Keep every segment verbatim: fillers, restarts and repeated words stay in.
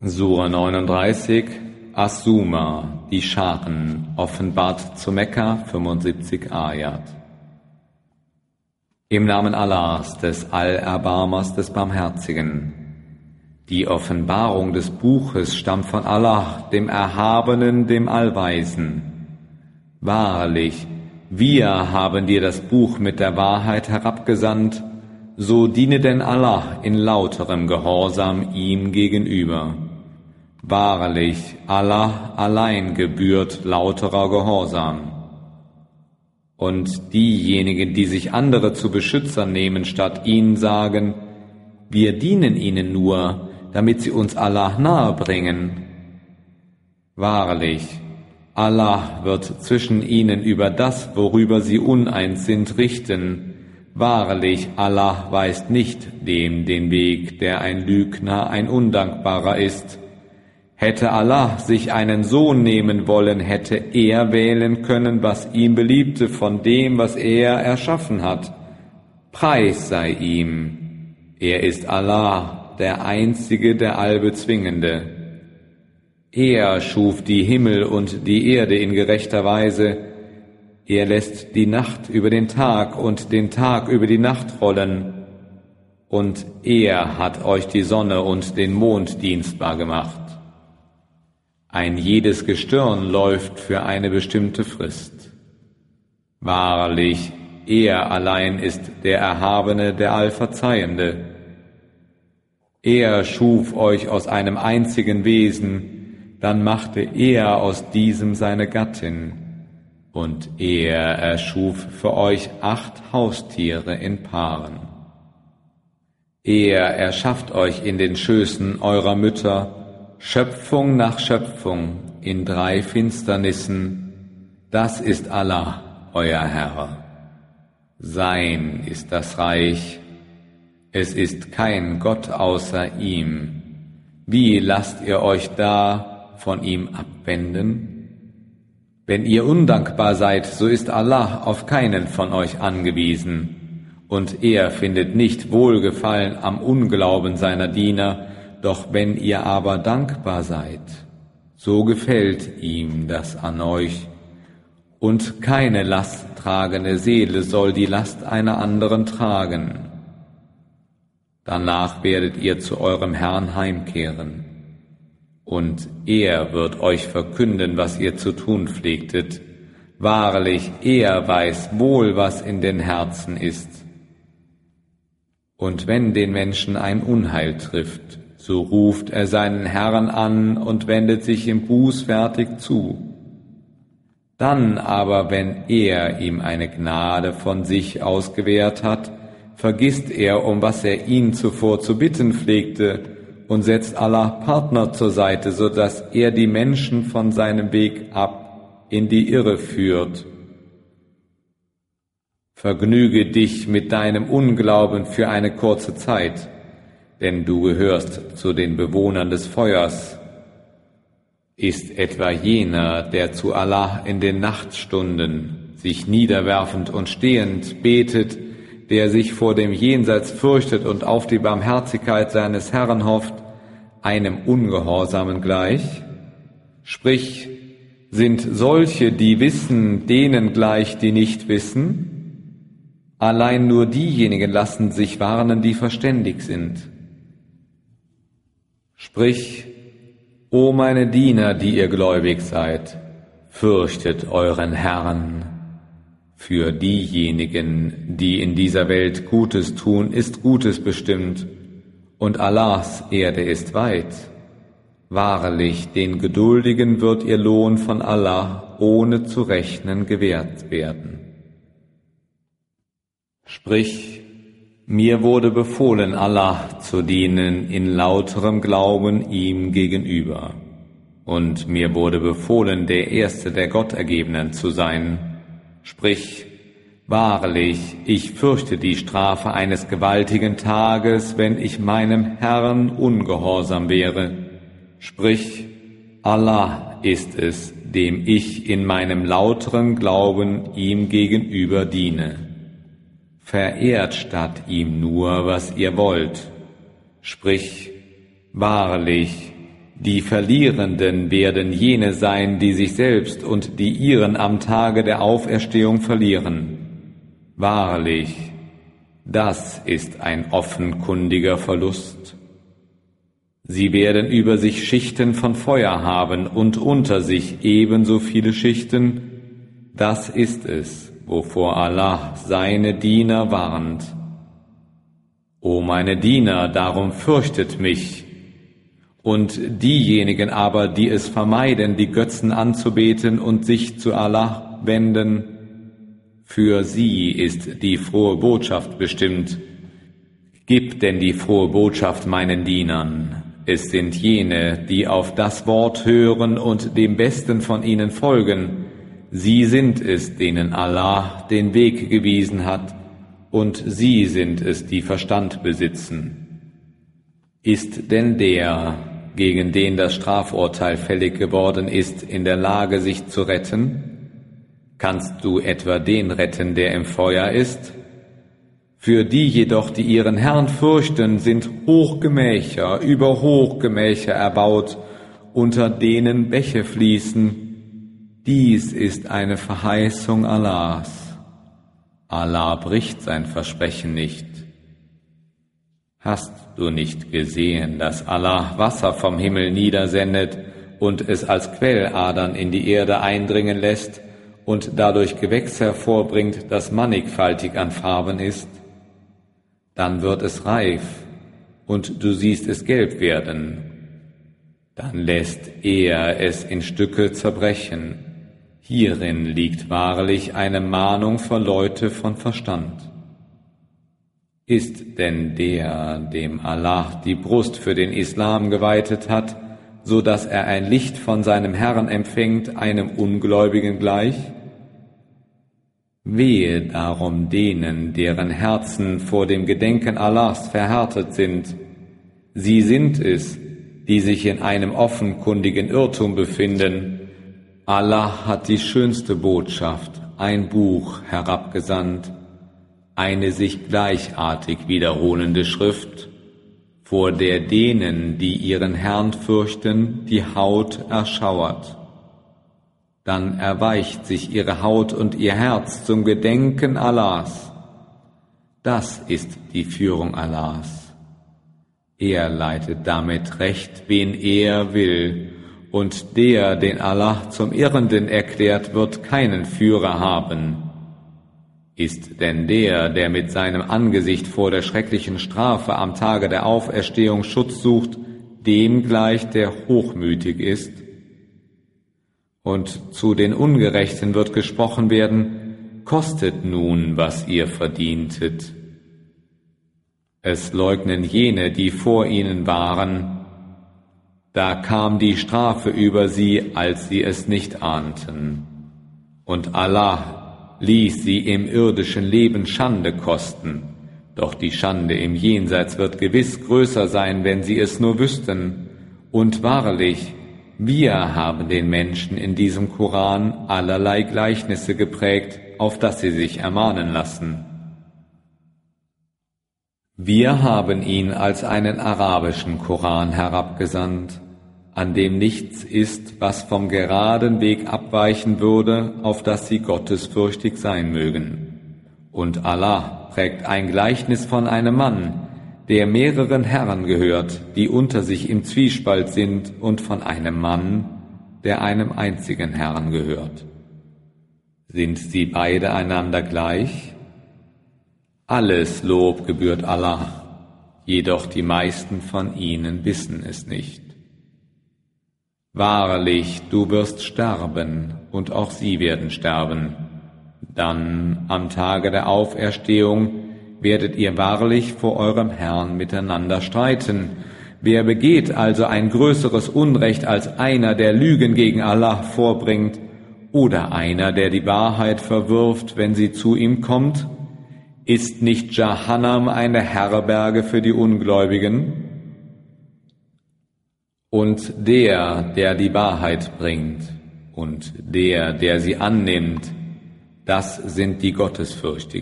Sura neununddreißig, As-Suma, die Scharen, offenbart zu Mekka, fünfundsiebzig Ayat. Im Namen Allahs, des Allerbarmers, des Barmherzigen. Die Offenbarung des Buches stammt von Allah, dem Erhabenen, dem Allweisen. Wahrlich, wir haben dir das Buch mit der Wahrheit herabgesandt, so diene denn Allah in lauterem Gehorsam ihm gegenüber. Wahrlich, Allah allein gebührt lauterer Gehorsam. Und diejenigen, die sich andere zu Beschützern nehmen, statt ihnen sagen, wir dienen ihnen nur, damit sie uns Allah nahe bringen. Wahrlich, Allah wird zwischen ihnen über das, worüber sie uneins sind, richten. Wahrlich, Allah weist nicht dem den Weg, der ein Lügner, ein Undankbarer ist. Hätte Allah sich einen Sohn nehmen wollen, hätte er wählen können, was ihm beliebte von dem, was er erschaffen hat. Preis sei ihm. Er ist Allah, der Einzige, der Allbezwingende. Er schuf die Himmel und die Erde in gerechter Weise. Er lässt die Nacht über den Tag und den Tag über die Nacht rollen. Und er hat euch die Sonne und den Mond dienstbar gemacht. Ein jedes Gestirn läuft für eine bestimmte Frist. Wahrlich, er allein ist der Erhabene, der Allverzeihende. Er schuf euch aus einem einzigen Wesen, dann machte er aus diesem seine Gattin. Und er erschuf für euch acht Haustiere in Paaren. Er erschafft euch in den Schößen eurer Mütter, Schöpfung nach Schöpfung, in drei Finsternissen. Das ist Allah, euer Herr. Sein ist das Reich. Es ist kein Gott außer ihm. Wie lasst ihr euch da von ihm abwenden? Wenn ihr undankbar seid, so ist Allah auf keinen von euch angewiesen. Und er findet nicht Wohlgefallen am Unglauben seiner Diener. Doch wenn ihr aber dankbar seid, so gefällt ihm das an euch. Und keine lasttragende Seele soll die Last einer anderen tragen. Danach werdet ihr zu eurem Herrn heimkehren. Und er wird euch verkünden, was ihr zu tun pflegtet. Wahrlich, er weiß wohl, was in den Herzen ist. Und wenn den Menschen ein Unheil trifft, so ruft er seinen Herrn an und wendet sich ihm bußfertig zu. Dann aber, wenn er ihm eine Gnade von sich aus gewährt hat, vergisst er, um was er ihn zuvor zu bitten pflegte, und setzt Allah Partner zur Seite, so dass er die Menschen von seinem Weg ab in die Irre führt. Vergnüge dich mit deinem Unglauben für eine kurze Zeit, denn du gehörst zu den Bewohnern des Feuers. Ist etwa jener, der zu Allah in den Nachtstunden, sich niederwerfend und stehend betet, der sich vor dem Jenseits fürchtet und auf die Barmherzigkeit seines Herrn hofft, einem Ungehorsamen gleich? Sprich, sind solche, die wissen, denen gleich, die nicht wissen? Allein nur diejenigen lassen sich warnen, die verständig sind. Sprich, o meine Diener, die ihr gläubig seid, fürchtet euren Herrn. Für diejenigen, die in dieser Welt Gutes tun, ist Gutes bestimmt, und Allahs Erde ist weit. Wahrlich, den Geduldigen wird ihr Lohn von Allah ohne zu rechnen gewährt werden. Sprich, mir wurde befohlen, Allah zu dienen in lauterem Glauben ihm gegenüber. Und mir wurde befohlen, der Erste der Gottergebenen zu sein. Sprich, wahrlich, ich fürchte die Strafe eines gewaltigen Tages, wenn ich meinem Herrn ungehorsam wäre. Sprich, Allah ist es, dem ich in meinem lauteren Glauben ihm gegenüber diene. Verehrt statt ihm nur, was ihr wollt. Sprich, wahrlich, Die Verlierenden werden jene sein, die sich selbst und die ihren am Tage der Auferstehung verlieren. Wahrlich, das ist ein offenkundiger Verlust. Sie werden über sich Schichten von Feuer haben und unter sich ebenso viele Schichten. Das ist es, wovor Allah seine Diener warnt. O meine Diener, darum fürchtet mich. Und diejenigen aber, die es vermeiden, die Götzen anzubeten und sich zu Allah wenden, für sie ist die frohe Botschaft bestimmt. Gib denn die frohe Botschaft meinen Dienern. Es sind jene, die auf das Wort hören und dem Besten von ihnen folgen. Sie sind es, denen Allah den Weg gewiesen hat, und sie sind es, die Verstand besitzen. Ist denn der, gegen den das Strafurteil fällig geworden ist, in der Lage, sich zu retten? Kannst du etwa den retten, der im Feuer ist? Für die jedoch, die ihren Herrn fürchten, sind Hochgemächer über Hochgemächer erbaut, unter denen Bäche fließen. Dies ist eine Verheißung Allahs. Allah bricht sein Versprechen nicht. Hast du nicht gesehen, dass Allah Wasser vom Himmel niedersendet und es als Quelladern in die Erde eindringen lässt und dadurch Gewächs hervorbringt, das mannigfaltig an Farben ist? Dann wird es reif und du siehst es gelb werden. Dann lässt er es in Stücke zerbrechen. Hierin liegt wahrlich eine Mahnung für Leute von Verstand. Ist denn der, dem Allah die Brust für den Islam geweitet hat, so dass er ein Licht von seinem Herrn empfängt, einem Ungläubigen gleich? Wehe darum denen, deren Herzen vor dem Gedenken Allahs verhärtet sind. Sie sind es, die sich in einem offenkundigen Irrtum befinden. Allah hat die schönste Botschaft, ein Buch, herabgesandt, eine sich gleichartig wiederholende Schrift, vor der denen, die ihren Herrn fürchten, die Haut erschauert. Dann erweicht sich ihre Haut und ihr Herz zum Gedenken Allahs. Das ist die Führung Allahs. Er leitet damit recht, wen er will, und der, den Allah zum Irrenden erklärt, wird keinen Führer haben. Ist denn der, der mit seinem Angesicht vor der schrecklichen Strafe am Tage der Auferstehung Schutz sucht, dem gleich, der hochmütig ist? Und zu den Ungerechten wird gesprochen werden, kostet nun, was ihr verdientet. Es leugnen jene, die vor ihnen waren. Da kam die Strafe über sie, als sie es nicht ahnten. Und Allah ließ sie im irdischen Leben Schande kosten. Doch die Schande im Jenseits wird gewiss größer sein, wenn sie es nur wüssten. Und wahrlich, wir haben den Menschen in diesem Koran allerlei Gleichnisse geprägt, auf dass sie sich ermahnen lassen. Wir haben ihn als einen arabischen Koran herabgesandt, an dem nichts ist, was vom geraden Weg abweichen würde, auf dass sie gottesfürchtig sein mögen. Und Allah prägt ein Gleichnis von einem Mann, der mehreren Herren gehört, die unter sich im Zwiespalt sind, und von einem Mann, der einem einzigen Herrn gehört. Sind sie beide einander gleich? Alles Lob gebührt Allah, jedoch die meisten von ihnen wissen es nicht. Wahrlich, du wirst sterben, und auch sie werden sterben. Dann, am Tage der Auferstehung, werdet ihr wahrlich vor eurem Herrn miteinander streiten. Wer begeht also ein größeres Unrecht als einer, der Lügen gegen Allah vorbringt, oder einer, der die Wahrheit verwirft, wenn sie zu ihm kommt? Ist nicht Jahannam eine Herberge für die Ungläubigen? Und der, der die Wahrheit bringt, und der, der sie annimmt, das sind die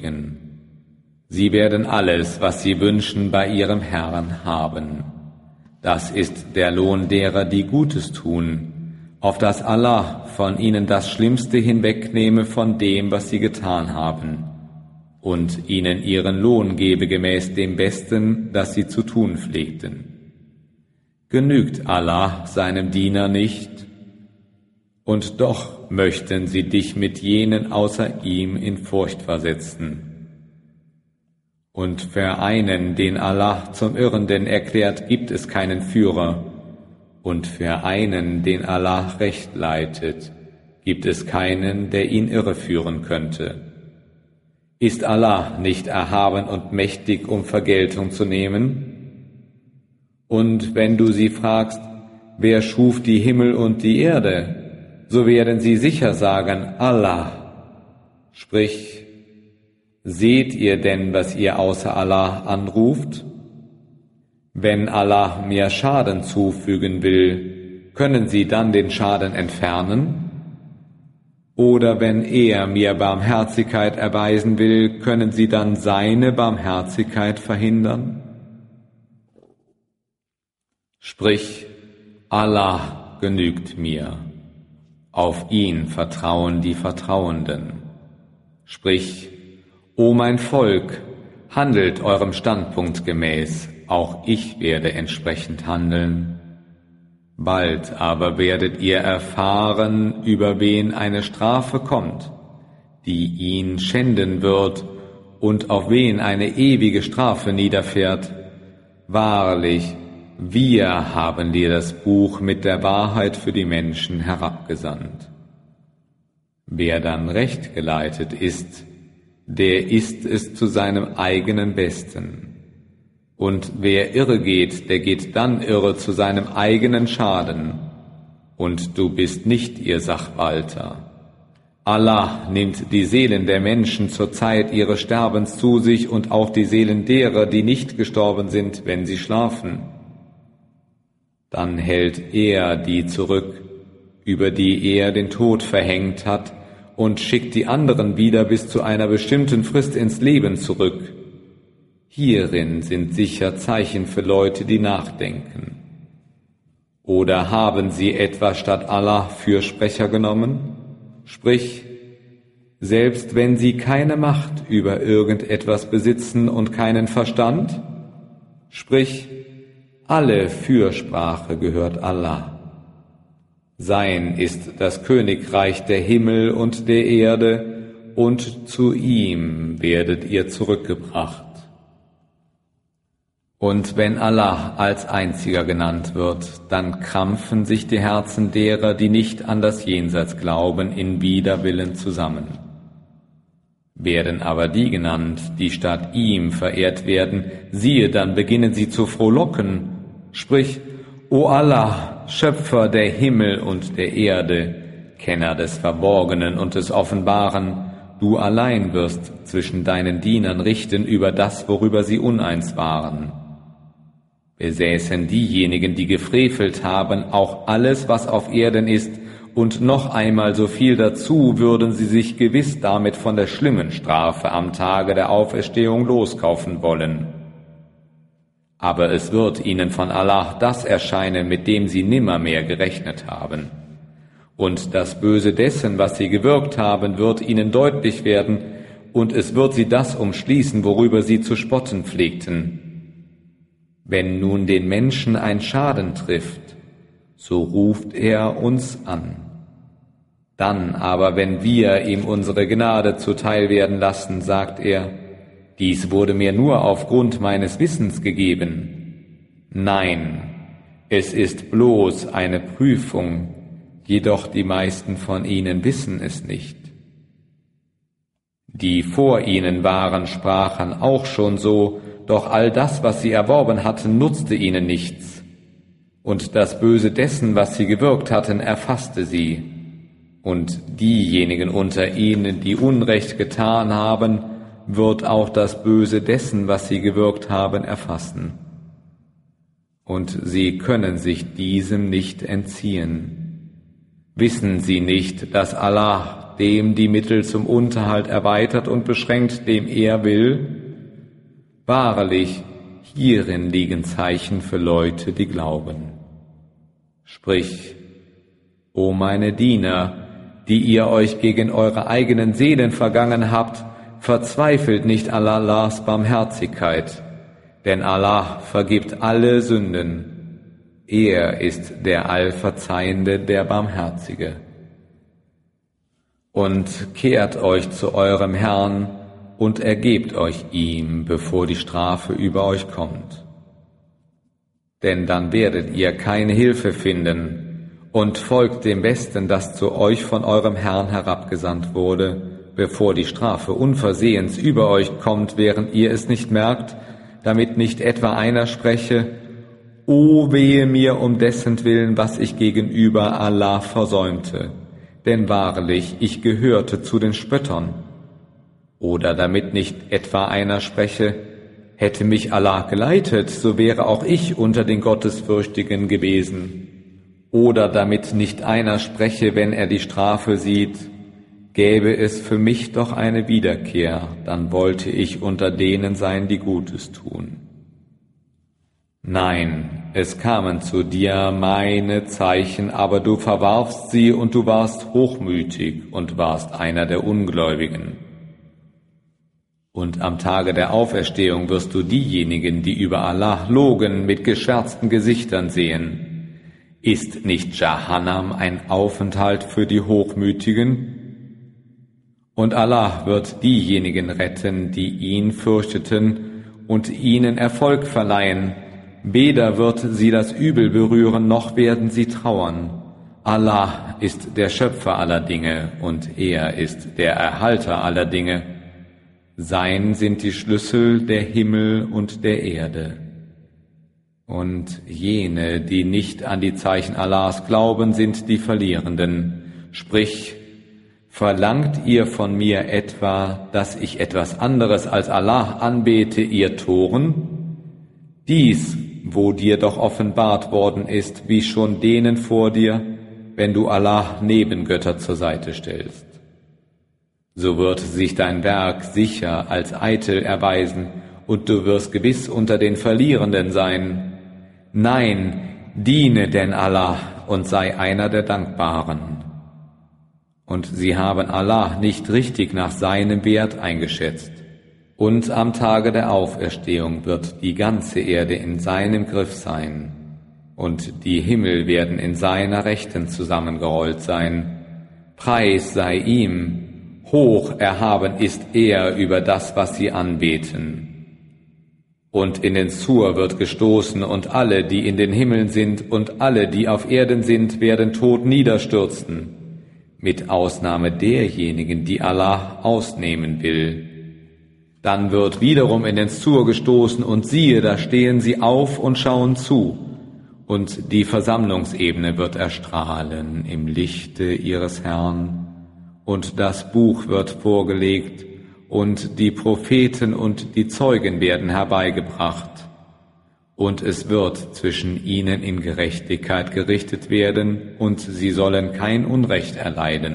Gottesfürchtigen. Sie werden alles, was sie wünschen, bei ihrem Herrn haben. Das ist der Lohn derer, die Gutes tun, auf dass Allah von ihnen das Schlimmste hinwegnehme von dem, was sie getan haben, und ihnen ihren Lohn gebe gemäß dem Besten, das sie zu tun pflegten. Genügt Allah seinem Diener nicht? Und doch möchten sie dich mit jenen außer ihm in Furcht versetzen. Und für einen, den Allah zum Irrenden erklärt, gibt es keinen Führer, und für einen, den Allah recht leitet, gibt es keinen, der ihn irreführen könnte. Ist Allah nicht erhaben und mächtig, um Vergeltung zu nehmen? Und wenn du sie fragst, wer schuf die Himmel und die Erde, so werden sie sicher sagen, Allah. Sprich, seht ihr denn, was ihr außer Allah anruft? Wenn Allah mir Schaden zufügen will, können sie dann den Schaden entfernen? Oder wenn er mir Barmherzigkeit erweisen will, können sie dann seine Barmherzigkeit verhindern? Sprich, Allah genügt mir. Auf ihn vertrauen die Vertrauenden. Sprich, O mein Volk, handelt eurem Standpunkt gemäß, auch ich werde entsprechend handeln. Bald aber werdet ihr erfahren, über wen eine Strafe kommt, die ihn schänden wird und auf wen eine ewige Strafe niederfährt. Wahrlich, wir haben dir das Buch mit der Wahrheit für die Menschen herabgesandt. Wer dann recht geleitet ist, der ist es zu seinem eigenen Besten. Und wer irre geht, der geht dann irre zu seinem eigenen Schaden. Und du bist nicht ihr Sachwalter. Allah nimmt die Seelen der Menschen zur Zeit ihres Sterbens zu sich und auch die Seelen derer, die nicht gestorben sind, wenn sie schlafen. Dann hält er die zurück, über die er den Tod verhängt hat, und schickt die anderen wieder bis zu einer bestimmten Frist ins Leben zurück. Hierin sind sicher Zeichen für Leute, die nachdenken. Oder haben sie etwa statt Allah Fürsprecher genommen? Sprich, selbst wenn sie keine Macht über irgendetwas besitzen und keinen Verstand? Sprich, alle Fürsprache gehört Allah. Sein ist das Königreich der Himmel und der Erde, und zu ihm werdet ihr zurückgebracht. Und wenn Allah als Einziger genannt wird, dann krampfen sich die Herzen derer, die nicht an das Jenseits glauben, in Widerwillen zusammen. Werden aber die genannt, die statt ihm verehrt werden, siehe, dann beginnen sie zu frohlocken. Sprich, O Allah, Schöpfer der Himmel und der Erde, Kenner des Verborgenen und des Offenbaren, du allein wirst zwischen deinen Dienern richten über das, worüber sie uneins waren. Besäßen diejenigen, die gefrevelt haben, auch alles, was auf Erden ist, und noch einmal so viel dazu, würden sie sich gewiss damit von der schlimmen Strafe am Tage der Auferstehung loskaufen wollen. Aber es wird ihnen von Allah das erscheinen, mit dem sie nimmermehr gerechnet haben. Und das Böse dessen, was sie gewirkt haben, wird ihnen deutlich werden, und es wird sie das umschließen, worüber sie zu spotten pflegten. Wenn nun den Menschen ein Schaden trifft, so ruft er uns an. Dann aber, wenn wir ihm unsere Gnade zuteil werden lassen, sagt er, dies wurde mir nur aufgrund meines Wissens gegeben. Nein, es ist bloß eine Prüfung, jedoch die meisten von ihnen wissen es nicht. Die vor ihnen waren, sprachen auch schon so, doch all das, was sie erworben hatten, nutzte ihnen nichts. Und das Böse dessen, was sie gewirkt hatten, erfasste sie. Und diejenigen unter ihnen, die Unrecht getan haben, wird auch das Böse dessen, was sie gewirkt haben, erfassen. Und sie können sich diesem nicht entziehen. Wissen sie nicht, dass Allah dem die Mittel zum Unterhalt erweitert und beschränkt, dem er will? Wahrlich, hierin liegen Zeichen für Leute, die glauben. Sprich, o meine Diener, die ihr euch gegen eure eigenen Seelen vergangen habt, verzweifelt nicht an Allahs Barmherzigkeit, denn Allah vergibt alle Sünden. Er ist der Allverzeihende, der Barmherzige. Und kehrt euch zu eurem Herrn und ergebt euch ihm, bevor die Strafe über euch kommt. Denn dann werdet ihr keine Hilfe finden und folgt dem Besten, das zu euch von eurem Herrn herabgesandt wurde, bevor die Strafe unversehens über euch kommt, während ihr es nicht merkt, damit nicht etwa einer spreche, O wehe mir um dessen Willen, was ich gegenüber Allah versäumte, denn wahrlich, ich gehörte zu den Spöttern. Oder damit nicht etwa einer spreche, hätte mich Allah geleitet, so wäre auch ich unter den Gottesfürchtigen gewesen. Oder damit nicht einer spreche, wenn er die Strafe sieht, gäbe es für mich doch eine Wiederkehr, dann wollte ich unter denen sein, die Gutes tun. Nein, es kamen zu dir meine Zeichen, aber du verwarfst sie und du warst hochmütig und warst einer der Ungläubigen. Und am Tage der Auferstehung wirst du diejenigen, die über Allah logen, mit geschwärzten Gesichtern sehen. Ist nicht Jahannam ein Aufenthalt für die Hochmütigen? Und Allah wird diejenigen retten, die ihn fürchteten und ihnen Erfolg verleihen. Weder wird sie das Übel berühren, noch werden sie trauern. Allah ist der Schöpfer aller Dinge und er ist der Erhalter aller Dinge. Sein sind die Schlüssel der Himmel und der Erde. Und jene, die nicht an die Zeichen Allahs glauben, sind die Verlierenden. Sprich, verlangt ihr von mir etwa, dass ich etwas anderes als Allah anbete, ihr Toren? Dies, wo dir doch offenbart worden ist, wie schon denen vor dir, wenn du Allah Nebengötter zur Seite stellst. So wird sich dein Werk sicher als eitel erweisen, und du wirst gewiss unter den Verlierenden sein. Nein, diene denn Allah und sei einer der Dankbaren. Und sie haben Allah nicht richtig nach seinem Wert eingeschätzt. Und am Tage der Auferstehung wird die ganze Erde in seinem Griff sein, und die Himmel werden in seiner Rechten zusammengerollt sein. Preis sei ihm, hoch erhaben ist er über das, was sie anbeten. Und in den Sur wird gestoßen, und alle, die in den Himmeln sind, und alle, die auf Erden sind, werden tot niederstürzen, mit Ausnahme derjenigen, die Allah ausnehmen will. Dann wird wiederum in den Sur gestoßen, und siehe, da stehen sie auf und schauen zu, und die Versammlungsebene wird erstrahlen im Lichte ihres Herrn, und das Buch wird vorgelegt, und die Propheten und die Zeugen werden herbeigebracht, und es wird zwischen ihnen in Gerechtigkeit gerichtet werden, und sie sollen kein Unrecht erleiden.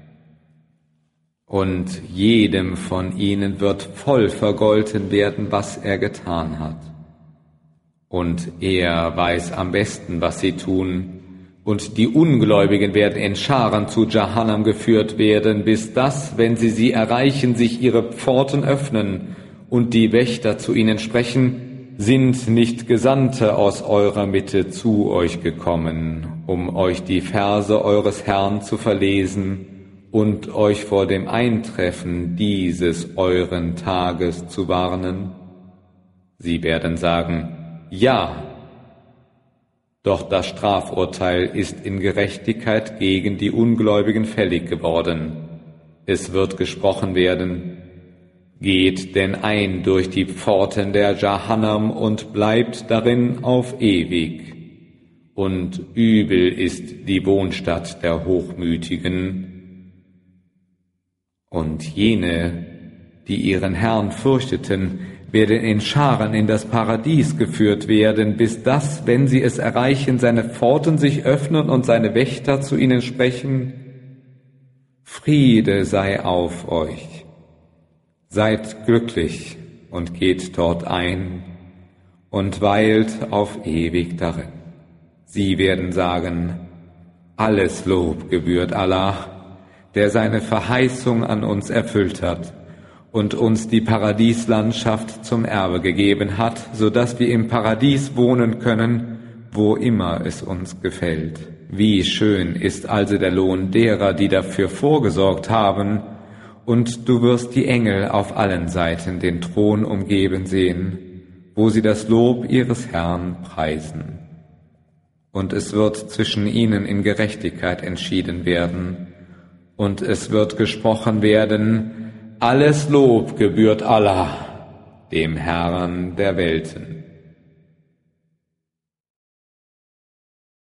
Und jedem von ihnen wird voll vergolten werden, was er getan hat. Und er weiß am besten, was sie tun, und die Ungläubigen werden in Scharen zu Jahannam geführt werden, bis das, wenn sie sie erreichen, sich ihre Pforten öffnen und die Wächter zu ihnen sprechen, sind nicht Gesandte aus eurer Mitte zu euch gekommen, um euch die Verse eures Herrn zu verlesen und euch vor dem Eintreffen dieses euren Tages zu warnen? Sie werden sagen, ja, doch das Strafurteil ist in Gerechtigkeit gegen die Ungläubigen fällig geworden. Es wird gesprochen werden, geht denn ein durch die Pforten der Jahannam und bleibt darin auf ewig. Und übel ist die Wohnstatt der Hochmütigen. Und jene, die ihren Herrn fürchteten, werden in Scharen in das Paradies geführt werden, bis das, wenn sie es erreichen, seine Pforten sich öffnen und seine Wächter zu ihnen sprechen, Friede sei auf euch, seid glücklich und geht dort ein, und weilt auf ewig darin. Sie werden sagen, alles Lob gebührt Allah, der seine Verheißung an uns erfüllt hat und uns die Paradieslandschaft zum Erbe gegeben hat, so dass wir im Paradies wohnen können, wo immer es uns gefällt. Wie schön ist also der Lohn derer, die dafür vorgesorgt haben, und du wirst die Engel auf allen Seiten den Thron umgeben sehen, wo sie das Lob ihres Herrn preisen. Und es wird zwischen ihnen in Gerechtigkeit entschieden werden, und es wird gesprochen werden, alles Lob gebührt Allah, dem Herrn der Welten.